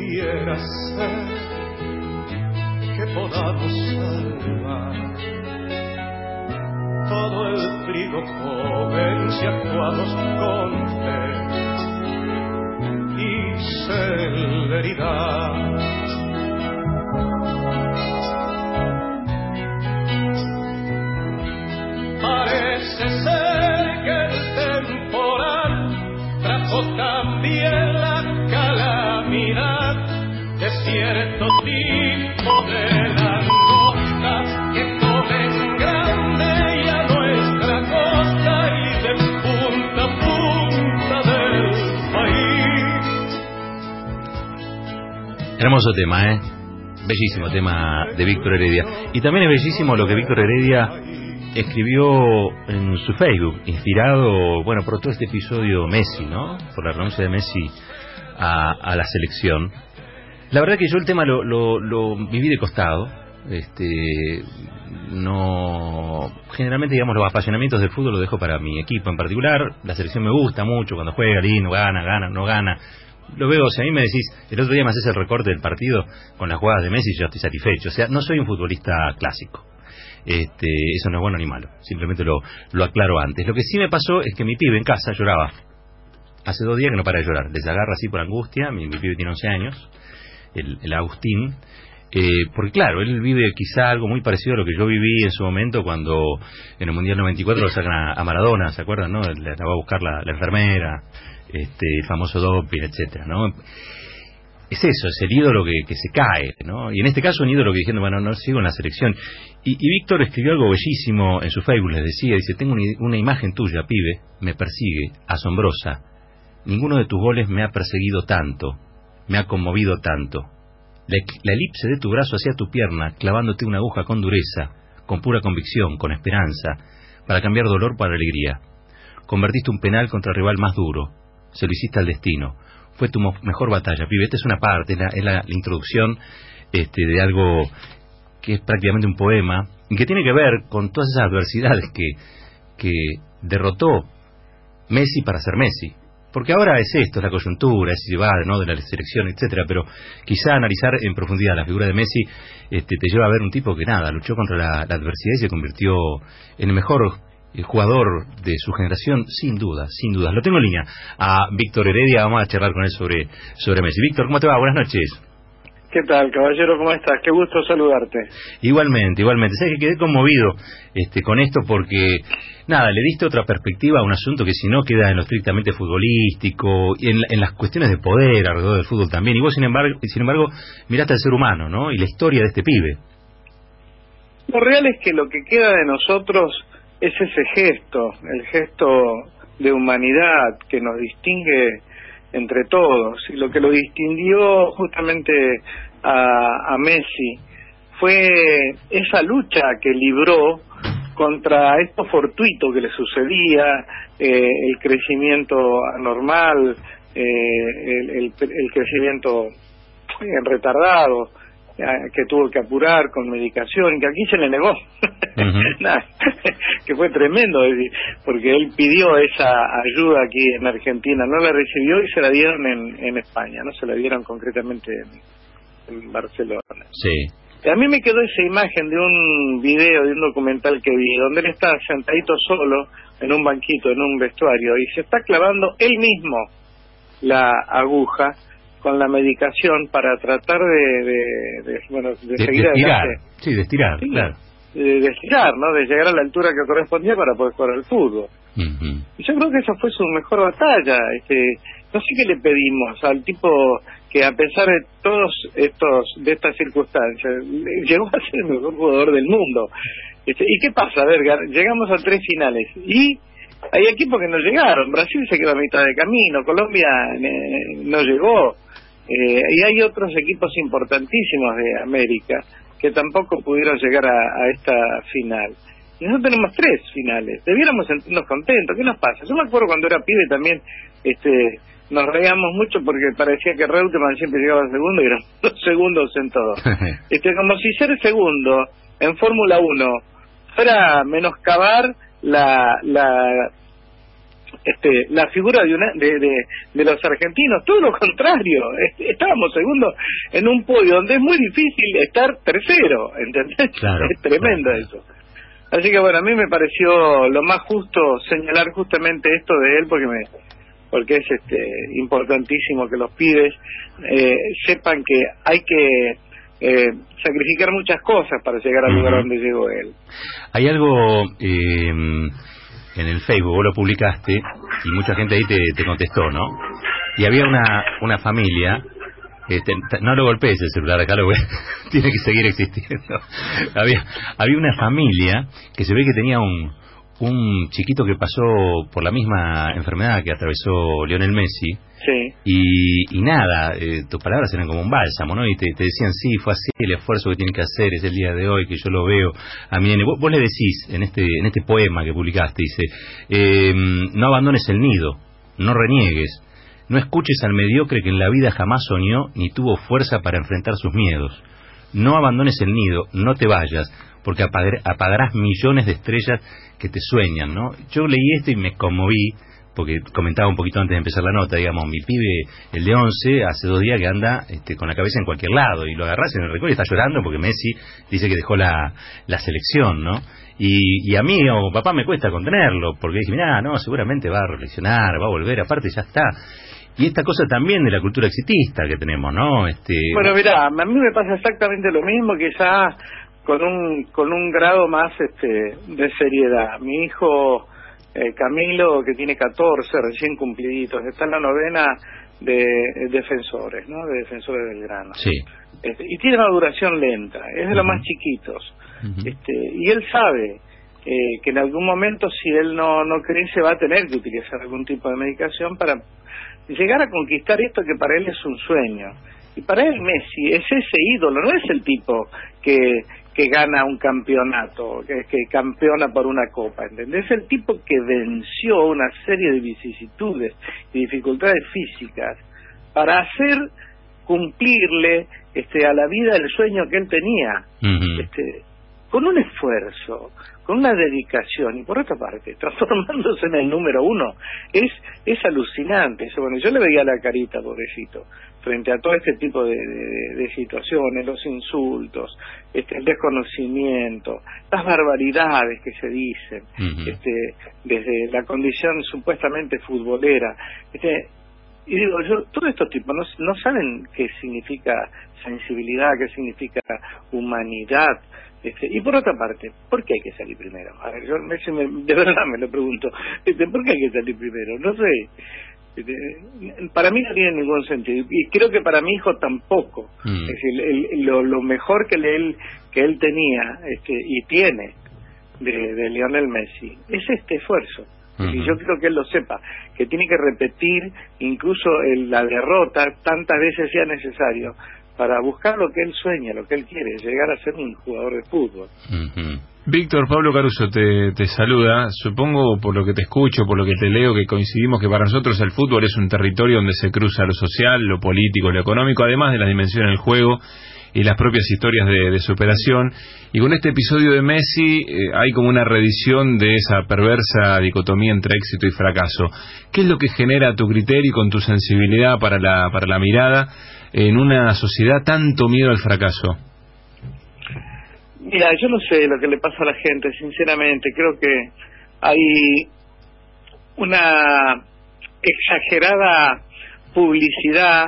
pudiera ser que podamos salvar todo el trigo joven si actuamos con fe y celeridad. Parece ser que el temporal trajo también la calamidad de cierto tipo de langostas que comen grande y a nuestra costa y de punta a punta del país. Hermoso tema, bellísimo tema de Víctor Heredia. Y también es bellísimo lo que Víctor Heredia escribió en su Facebook, inspirado, bueno, por todo este episodio Messi, ¿no? Por la renuncia de Messi a la selección. La verdad que yo el tema lo viví de costado. No, generalmente, digamos, los apasionamientos del fútbol lo dejo para mi equipo en particular. La selección me gusta mucho cuando juega, lindo, gana, no gana. Lo veo, si a mí me decís, el otro día me haces el recorte del partido con las jugadas de Messi, yo estoy satisfecho. O sea, no soy un futbolista clásico. Eso no es bueno ni malo, simplemente lo aclaro antes. Lo que sí me pasó es que mi pibe en casa lloraba. Hace 2 días que no para de llorar, les agarra así por angustia. Mi pibe tiene 11 años, el Agustín, porque claro, él vive quizá algo muy parecido a lo que yo viví en su momento cuando en el Mundial 94 lo sacan a Maradona, ¿se acuerdan, no? La va a buscar la enfermera, el famoso doping, etcétera, ¿no? Es eso, es el ídolo que se cae, ¿no? Y en este caso un ídolo que diciendo, bueno, no sigo en la selección. Y Víctor escribió algo bellísimo en su Facebook, les decía, dice, tengo una imagen tuya, pibe, me persigue, asombrosa. Ninguno de tus goles me ha perseguido tanto, me ha conmovido tanto. La elipse de tu brazo hacia tu pierna, clavándote una aguja con dureza, con pura convicción, con esperanza, para cambiar dolor por alegría. Convertiste un penal contra el rival más duro, se lo hiciste al destino. Fue tu mejor batalla, pibe. Esta es una parte, es la introducción de algo que es prácticamente un poema y que tiene que ver con todas esas adversidades que derrotó Messi para ser Messi. Porque ahora es esto, es la coyuntura, es llevar, ¿no?, de la selección, etcétera. Pero quizá analizar en profundidad la figura de Messi te lleva a ver un tipo que nada, luchó contra la adversidad y se convirtió en el mejor jugador de su generación, sin dudas. Lo tengo en línea a Víctor Heredia, vamos a charlar con él sobre Messi. Víctor, ¿cómo te va? Buenas noches. ¿Qué tal, caballero? ¿Cómo estás? Qué gusto saludarte. Igualmente. Sabes que quedé conmovido con esto porque, nada, le diste otra perspectiva a un asunto que si no queda en lo estrictamente futbolístico, y en las cuestiones de poder alrededor del fútbol también. Y vos, sin embargo, miraste al ser humano, ¿no? Y la historia de este pibe. Lo real es que lo que queda de nosotros es ese gesto, el gesto de humanidad que nos distingue entre todos, y lo que lo distinguió justamente a Messi fue esa lucha que libró contra esto fortuito que le sucedía, el crecimiento anormal, el crecimiento retardado, que tuvo que apurar con medicación y que aquí se le negó. Nada, que fue tremendo, porque él pidió esa ayuda aquí en Argentina, no la recibió y se la dieron en España, no se la dieron concretamente en Barcelona. Sí. A mí me quedó esa imagen de un video, de un documental que vi, donde él está sentadito solo en un banquito, en un vestuario, y se está clavando él mismo la aguja con la medicación para tratar de seguir adelante. Sí, de estirar, claro. De estirar, ¿no? De llegar a la altura que correspondía para poder jugar al fútbol. Y yo creo que esa fue su mejor batalla. No sé qué le pedimos al tipo que, a pesar de todos de estas circunstancias, llegó a ser el mejor jugador del mundo. ¿Y qué pasa? A ver, llegamos a 3 finales y hay equipos que no llegaron. Brasil se quedó a mitad de camino, Colombia no llegó, y hay otros equipos importantísimos de América que tampoco pudieron llegar a esta final. Y nosotros tenemos 3 finales, debiéramos sentirnos contentos. ¿Qué nos pasa? Yo me acuerdo cuando era pibe también, nos reíamos mucho porque parecía que Reutemann siempre llegaba segundo y eran 2 segundos en todo. Como si ser segundo en Fórmula 1 fuera menoscabar la la figura de los argentinos, todo lo contrario, estábamos segundos en un podio donde es muy difícil estar tercero, ¿entendés? Claro, es tremendo eso. Así que bueno, a mí me pareció lo más justo señalar justamente esto de él, porque es importantísimo que los pibes sepan que hay que sacrificar muchas cosas para llegar al lugar donde llegó él. Hay algo en el Facebook, vos lo publicaste y mucha gente ahí te contestó, ¿no? Y había una familia, no lo golpees el celular acá, tiene que seguir existiendo. Había una familia que se ve que tenía un chiquito que pasó por la misma enfermedad que atravesó Lionel Messi. Sí. Y nada, tus palabras eran como un bálsamo, ¿no? Y te decían, sí, fue así el esfuerzo que tiene que hacer, es el día de hoy que yo lo veo a mi nene. Vos le decís en este poema que publicaste, dice, no abandones el nido, no reniegues, no escuches al mediocre que en la vida jamás soñó ni tuvo fuerza para enfrentar sus miedos. No abandones el nido, no te vayas, porque apagarás millones de estrellas que te sueñan, ¿no? Yo leí esto y me conmoví, porque comentaba un poquito antes de empezar la nota, digamos, mi pibe, el de 11, hace 2 días que anda con la cabeza en cualquier lado, y lo agarrás en el recuerdo y está llorando porque Messi dice que dejó la selección, ¿no? Y a mí, o papá, me cuesta contenerlo, porque dije, mirá, no, seguramente va a reflexionar, va a volver, aparte ya está. Y esta cosa también de la cultura exitista que tenemos, ¿no? Bueno, mirá, a mí me pasa exactamente lo mismo, quizá con un grado más de seriedad. Mi hijo Camilo, que tiene 14 recién cumpliditos, está en la novena de defensores, ¿no? De Defensores del Grano. Sí. Y tiene una duración lenta, es de los más chiquitos. Y él sabe que en algún momento, si él no crece, va a tener que utilizar algún tipo de medicación para llegar a conquistar esto que para él es un sueño. Y para él Messi es ese ídolo, no es el tipo que gana un campeonato, que campeona por una copa, ¿entendés? Es el tipo que venció una serie de vicisitudes y dificultades físicas para hacer cumplirle a la vida el sueño que él tenía, con un esfuerzo, con una dedicación, y por otra parte, transformándose en el número 1. Es alucinante eso. Bueno, yo le veía la carita, pobrecito, frente a todo este tipo de situaciones, los insultos, el desconocimiento, las barbaridades que se dicen, desde la condición supuestamente futbolera, y digo yo, todos estos tipos no saben qué significa sensibilidad, qué significa humanidad. Y por otra parte, ¿por qué hay que salir primero? A ver, yo de verdad me lo pregunto, ¿por qué hay que salir primero? No sé. Para mí no tiene ningún sentido, y creo que para mi hijo tampoco. Es decir, lo mejor que él tenía y tiene de Lionel Messi es este esfuerzo. Y yo creo que él lo sepa, que tiene que repetir incluso la derrota tantas veces sea necesario para buscar lo que él sueña, lo que él quiere, llegar a ser un jugador de fútbol. Víctor, Pablo Caruso te saluda. Supongo, por lo que te escucho, por lo que te leo, que coincidimos que para nosotros el fútbol es un territorio donde se cruza lo social, lo político, lo económico, además de las dimensiones del juego y las propias historias de superación. Y con este episodio de Messi hay como una reedición de esa perversa dicotomía entre éxito y fracaso. ¿Qué es lo que genera a tu criterio y con tu sensibilidad para la mirada en una sociedad tanto miedo al fracaso? Mira, yo no sé lo que le pasa a la gente, sinceramente. Creo que hay una exagerada publicidad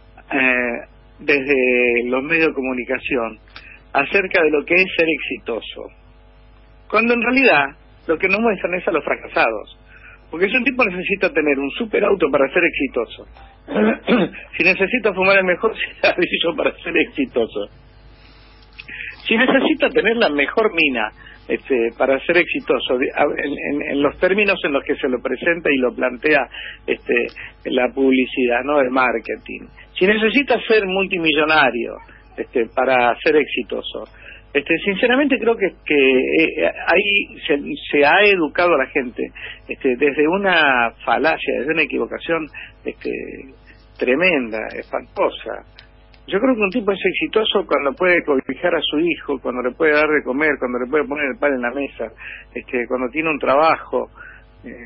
desde los medios de comunicación acerca de lo que es ser exitoso, cuando en realidad lo que nos muestran es a los fracasados. Porque si un tipo necesita tener un superauto para ser exitoso, si necesita fumar el mejor cigarrillo para ser exitoso, si necesita tener la mejor mina para ser exitoso, en los términos en los que se lo presenta y lo plantea la publicidad, no el marketing, si necesita ser multimillonario para ser exitoso, sinceramente creo que ahí se ha educado a la gente desde una falacia, desde una equivocación tremenda, espantosa. Yo creo que un tipo es exitoso cuando puede cobijar a su hijo, cuando le puede dar de comer, cuando le puede poner el pan en la mesa, cuando tiene un trabajo.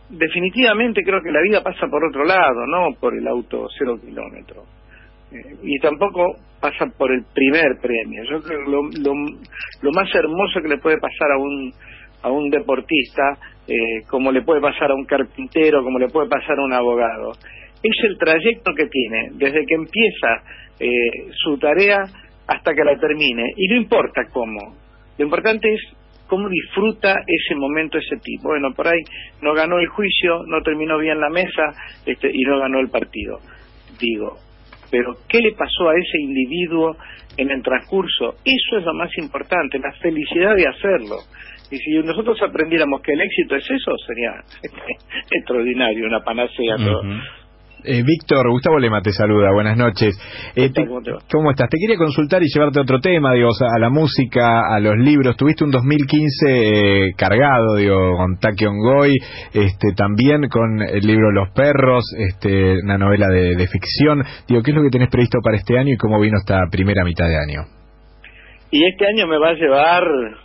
definitivamente creo que la vida pasa por otro lado, no por el auto 0 kilómetros. Y tampoco pasa por el primer premio. Yo creo que lo más hermoso que le puede pasar a un deportista, como le puede pasar a un carpintero, como le puede pasar a un abogado, es el trayecto que tiene, desde que empieza su tarea hasta que la termine. Y no importa cómo, lo importante es cómo disfruta ese momento ese tipo. Bueno, por ahí no ganó el juicio, no terminó bien la mesa, y no ganó el partido. Digo, pero ¿qué le pasó a ese individuo en el transcurso? Eso es lo más importante, la felicidad de hacerlo. Y si nosotros aprendiéramos que el éxito es eso, sería extraordinario, una panacea. Todo. Víctor, Gustavo Lema te saluda, buenas noches. ¿Cómo te va? ¿Cómo estás? Te quería consultar y llevarte a otro tema, digo, a la música, a los libros. Tuviste un 2015 cargado, digo, con Tachyon Goy, también con el libro Los Perros, una novela de ficción. Digo, ¿qué es lo que tenés previsto para este año y cómo vino esta primera mitad de año? Y este año me va a llevar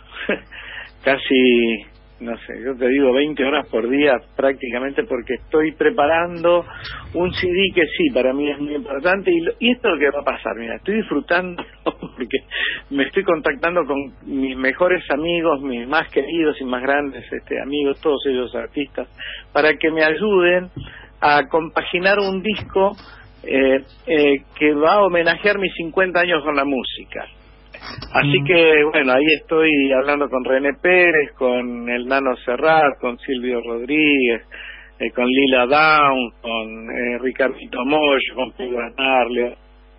casi, no sé, yo te digo 20 horas por día prácticamente, porque estoy preparando un CD que sí, para mí es muy importante, y esto es lo que va a pasar. Mira, estoy disfrutando porque me estoy contactando con mis mejores amigos, mis más queridos y más grandes amigos, todos ellos artistas, para que me ayuden a compaginar un disco que va a homenajear mis 50 años con la música. Así que, bueno, ahí estoy hablando con René Pérez, con el Nano Serrat, con Silvio Rodríguez, con Lila Down, con Ricardito Moyo, con Pedro Arnarle.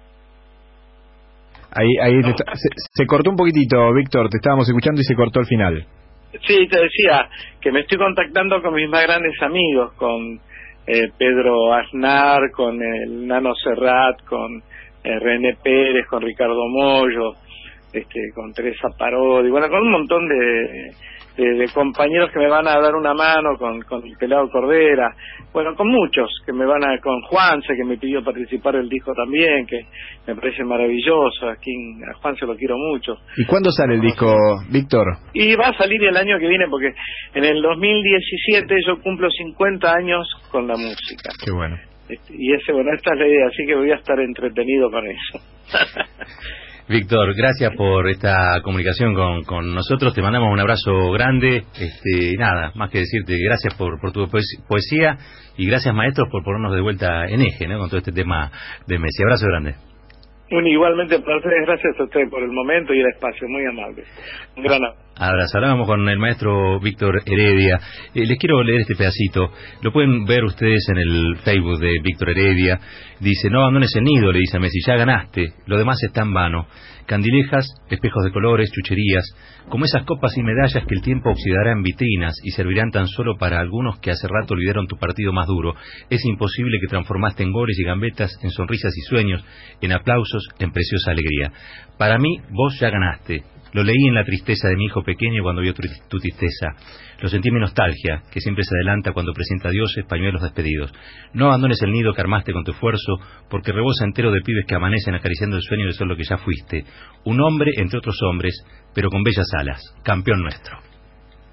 Ahí no. Se cortó un poquitito, Víctor, te estábamos escuchando y se cortó al final. Sí, te decía que me estoy contactando con mis más grandes amigos, con Pedro Aznar, con el Nano Serrat, con René Pérez, con Ricardo Moyo, con Teresa Parodi, bueno, con un montón de compañeros que me van a dar una mano, con el Pelado Cordera, bueno, con muchos que me van a, con Juanse, que me pidió participar del disco también, que me parece maravilloso, a Juanse lo quiero mucho. ¿Y cuándo sale el disco, Víctor? Y va a salir el año que viene, porque en el 2017 yo cumplo 50 años con la música. Qué bueno. Y esta es la idea, así que voy a estar entretenido con eso. Víctor, gracias por esta comunicación con nosotros, te mandamos un abrazo grande, nada, más que decirte gracias por tu poesía, y gracias, maestros, por ponernos de vuelta en eje, ¿no?, con todo este tema de Messi. Abrazo grande. Igualmente para ustedes, gracias a ustedes por el momento y el espacio, muy amable. Un gran abrazo. Ahora vamos con el maestro Víctor Heredia. Les quiero leer este pedacito, lo pueden ver ustedes en el Facebook de Víctor Heredia. Dice: no abandones el nido, le dice a Messi, ya ganaste, lo demás está en vano. Candilejas, espejos de colores, chucherías, como esas copas y medallas que el tiempo oxidará en vitrinas y servirán tan solo para algunos que hace rato olvidaron tu partido más duro. Es imposible que transformaste en goles y gambetas, en sonrisas y sueños, en aplausos, en preciosa alegría. Para mí, vos ya ganaste. Lo leí en la tristeza de mi hijo pequeño cuando vio tu tristeza. Lo sentí en mi nostalgia, que siempre se adelanta cuando presenta dioses, pañuelos despedidos. No abandones el nido que armaste con tu esfuerzo, porque rebosa entero de pibes que amanecen acariciando el sueño de ser lo que ya fuiste. Un hombre entre otros hombres, pero con bellas alas. Campeón nuestro.